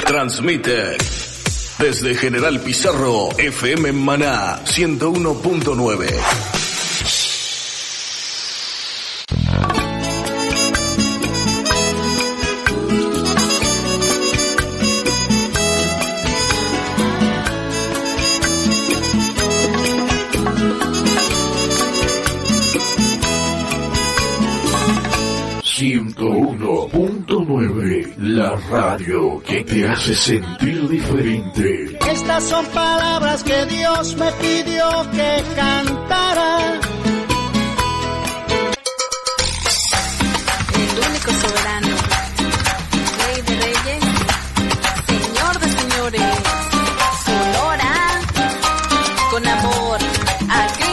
Transmite desde General Pizarro, FM Maná 101.9. La radio que te hace sentir diferente. Estas son palabras que Dios me pidió que cantara. El único soberano, Rey de reyes, Señor de señores, Sonora, con amor a Cristo.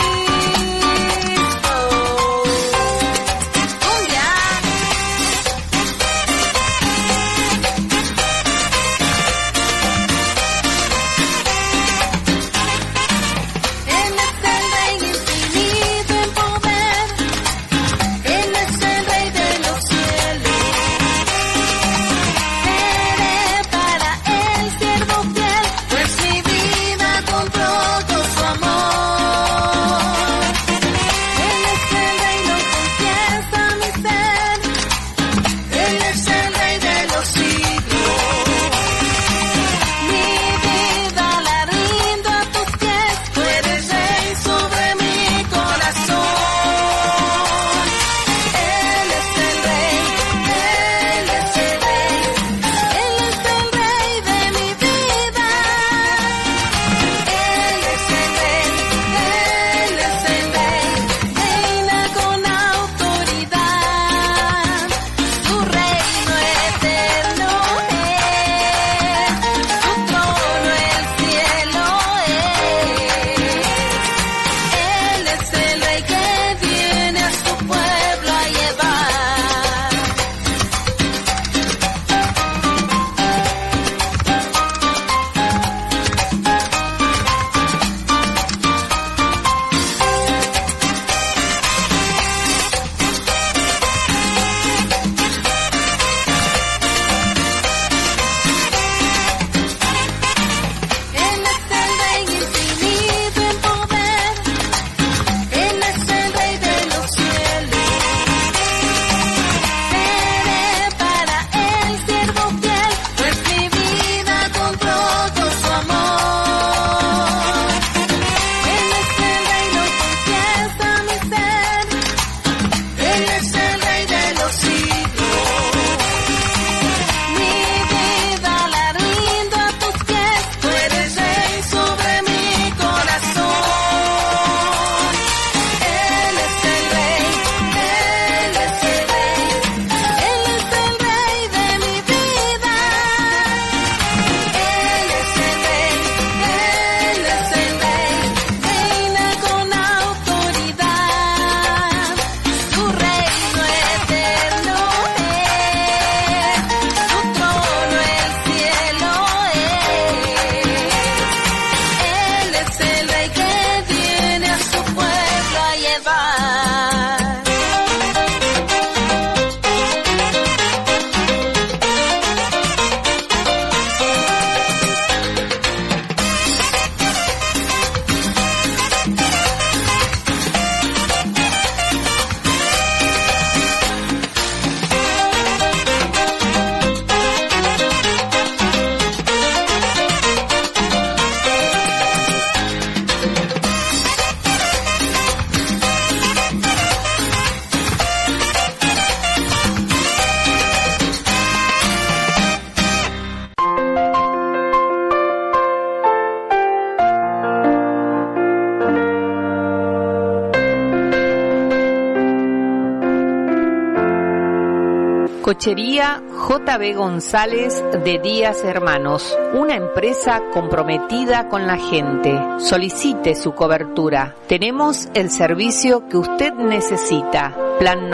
Cochería J.B. González de Díaz Hermanos, una empresa comprometida con la gente. Solicite su cobertura. Tenemos el servicio que usted necesita. Plan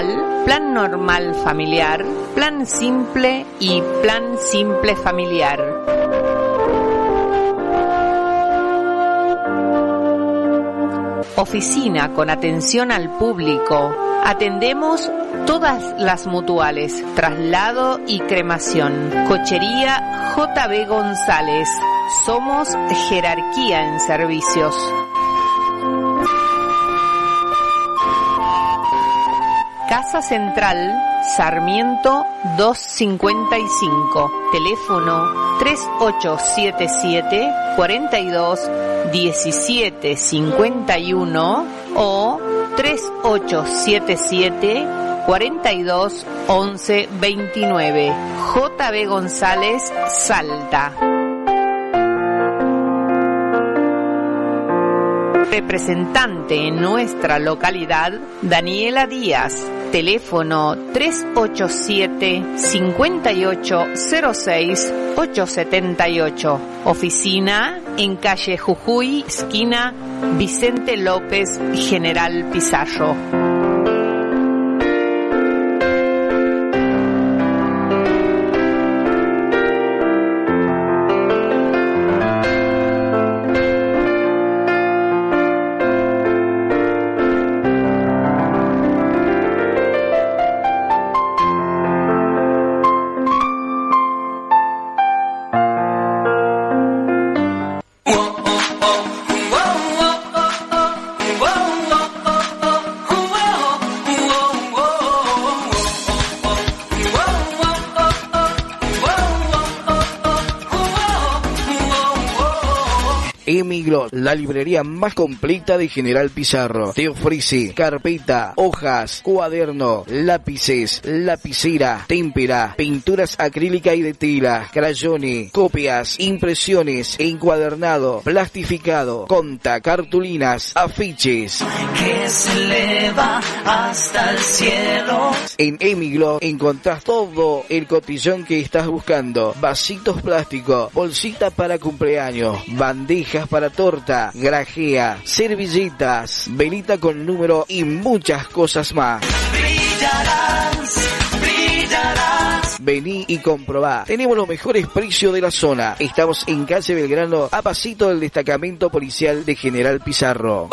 normal familiar, plan simple y plan simple familiar. Oficina con atención al público, Atendemos todas las mutuales, traslado y cremación. Cochería JB González. Somos jerarquía en servicios. Casa Central, Sarmiento 255, teléfono 3877 42 17 51 o 3877 42 11 29. JB González, Salta. Representante en nuestra localidad, Daniela Díaz. Teléfono 387-5806-878. Oficina en calle Jujuy, esquina Vicente López, General Pizarro. Emiglos, la librería más completa de General Pizarro. Te ofrece carpeta, hojas, cuaderno, lápices, lapicera, témpera, pinturas acrílica y de tela, crayones, copias, impresiones, encuadernado, plastificado, conta, cartulinas, afiches. Que se eleva hasta el cielo. En Emiglos encontrás todo el cotillón que estás buscando. Vasitos plásticos, bolsita para cumpleaños, bandejas para torta, grajea, servilletas, velita con número y muchas cosas más. Brillarás, brillarás. Vení y comprobá. Tenemos los mejores precios de la zona. Estamos en calle Belgrano, a pasito del destacamento policial de General Pizarro.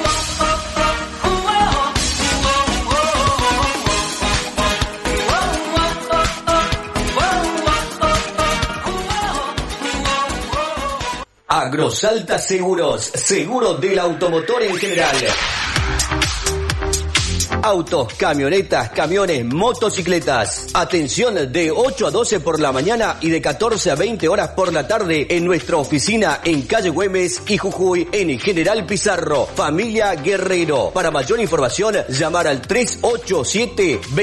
Agrosalta Seguros, seguro del automotor en general. Autos, camionetas, camiones, motocicletas. Atención de 8 a 12 por la mañana y de 14 a 20 horas por la tarde en nuestra oficina en calle Güemes y Jujuy en General Pizarro. Familia Guerrero. Para mayor información, llamar al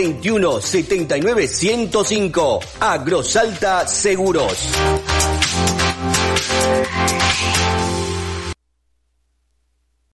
387-2179-105. Agrosalta Seguros.